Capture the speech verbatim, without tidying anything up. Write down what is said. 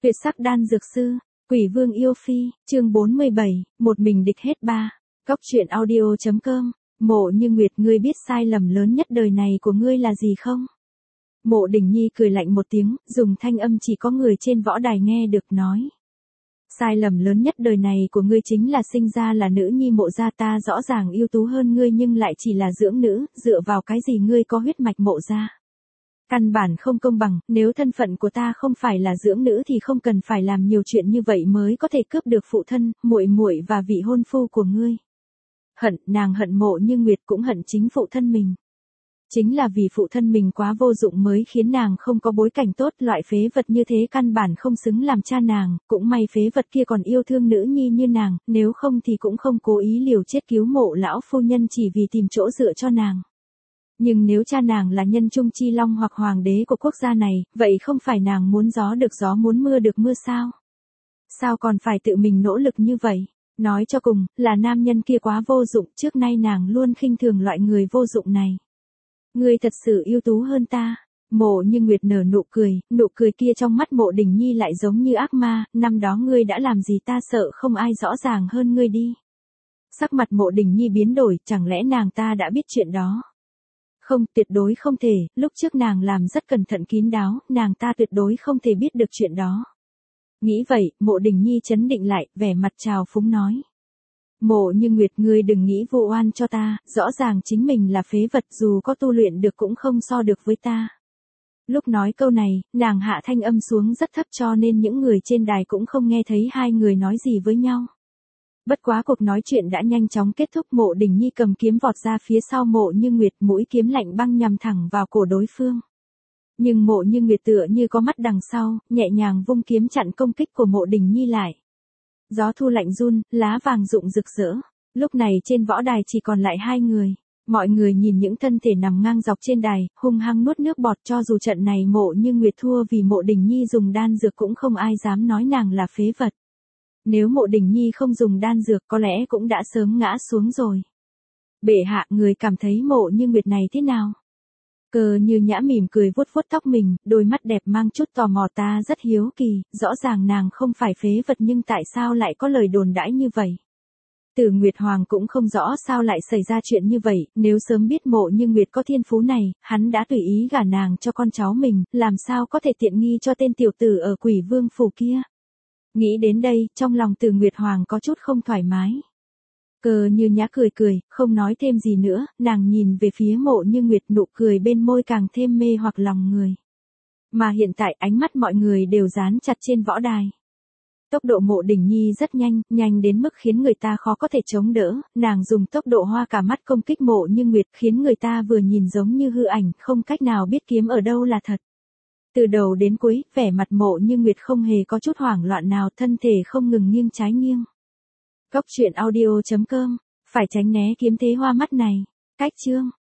Tuyệt sắc đan dược sư, Quỷ Vương yêu phi, chương bốn mươi bảy, một mình địch hết ba. Góc truyện audio chấm com. Mộ Như Nguyệt, ngươi biết sai lầm lớn nhất đời này của ngươi là gì không? Mộ Đình Nhi cười lạnh một tiếng, dùng thanh âm chỉ có người trên võ đài nghe được nói. Sai lầm lớn nhất đời này của ngươi chính là sinh ra là nữ nhi Mộ gia, ta rõ ràng ưu tú hơn ngươi nhưng lại chỉ là dưỡng nữ, dựa vào cái gì ngươi có huyết mạch Mộ gia? Căn bản không công bằng, nếu thân phận của ta không phải là dưỡng nữ thì không cần phải làm nhiều chuyện như vậy mới có thể cướp được phụ thân, muội muội và vị hôn phu của ngươi. Hận, nàng hận Mộ Như Nguyệt cũng hận chính phụ thân mình. Chính là vì phụ thân mình quá vô dụng mới khiến nàng không có bối cảnh tốt, loại phế vật như thế căn bản không xứng làm cha nàng, cũng may phế vật kia còn yêu thương nữ nhi như nàng, nếu không thì cũng không cố ý liều chết cứu Mộ lão phu nhân chỉ vì tìm chỗ dựa cho nàng. Nhưng nếu cha nàng là nhân trung chi long hoặc hoàng đế của quốc gia này, vậy không phải nàng muốn gió được gió muốn mưa được mưa sao? Sao còn phải tự mình nỗ lực như vậy? Nói cho cùng, là nam nhân kia quá vô dụng, trước nay nàng luôn khinh thường loại người vô dụng này. Ngươi thật sự ưu tú hơn ta. Mộ Như Nguyệt nở nụ cười, nụ cười kia trong mắt Mộ Đình Nhi lại giống như ác ma, năm đó ngươi đã làm gì ta sợ không ai rõ ràng hơn ngươi đi. Sắc mặt Mộ Đình Nhi biến đổi, chẳng lẽ nàng ta đã biết chuyện đó? Không, tuyệt đối không thể, lúc trước nàng làm rất cẩn thận kín đáo, nàng ta tuyệt đối không thể biết được chuyện đó. Nghĩ vậy, Mộ Đình Nhi trấn định lại, vẻ mặt trào phúng nói. Mộ Như Nguyệt, ngươi đừng nghĩ vu oan cho ta, rõ ràng chính mình là phế vật, dù có tu luyện được cũng không so được với ta. Lúc nói câu này, nàng hạ thanh âm xuống rất thấp cho nên những người trên đài cũng không nghe thấy hai người nói gì với nhau. Bất quá cuộc nói chuyện đã nhanh chóng kết thúc, Mộ Đình Nhi cầm kiếm vọt ra phía sau Mộ Như Nguyệt, mũi kiếm lạnh băng nhằm thẳng vào cổ đối phương. Nhưng Mộ Như Nguyệt tựa như có mắt đằng sau, nhẹ nhàng vung kiếm chặn công kích của Mộ Đình Nhi lại. Gió thu lạnh run, lá vàng rụng rực rỡ. Lúc này trên võ đài chỉ còn lại hai người. Mọi người nhìn những thân thể nằm ngang dọc trên đài, hung hăng nuốt nước bọt, cho dù trận này Mộ Như Nguyệt thua vì Mộ Đình Nhi dùng đan dược cũng không ai dám nói nàng là phế vật. Nếu Mộ Đình Nhi không dùng đan dược có lẽ cũng đã sớm ngã xuống rồi. Bệ hạ, người cảm thấy Mộ Như Nguyệt này thế nào? Cơ Như Nhã mỉm cười vuốt vuốt tóc mình, đôi mắt đẹp mang chút tò mò, ta rất hiếu kỳ, rõ ràng nàng không phải phế vật nhưng tại sao lại có lời đồn đãi như vậy? Tử Nguyệt Hoàng cũng không rõ sao lại xảy ra chuyện như vậy, nếu sớm biết Mộ Như Nguyệt có thiên phú này, hắn đã tùy ý gả nàng cho con cháu mình, làm sao có thể tiện nghi cho tên tiểu tử ở Quỷ Vương phủ kia? Nghĩ đến đây, trong lòng Tử Nguyệt Hoàng có chút không thoải mái. Cơ Như Nhã cười cười, không nói thêm gì nữa, nàng nhìn về phía Mộ Như Nguyệt, nụ cười bên môi càng thêm mê hoặc lòng người. Mà hiện tại ánh mắt mọi người đều dán chặt trên võ đài. Tốc độ Mộ Đình Nhi rất nhanh, nhanh đến mức khiến người ta khó có thể chống đỡ, nàng dùng tốc độ hoa cả mắt công kích Mộ Như Nguyệt khiến người ta vừa nhìn giống như hư ảnh, không cách nào biết kiếm ở đâu là thật. Từ đầu đến cuối, vẻ mặt Mộ Như Nguyệt không hề có chút hoảng loạn nào, thân thể không ngừng nghiêng trái nghiêng. Góc truyện audio chấm com, phải tránh né kiếm thế hoa mắt này. Cách chương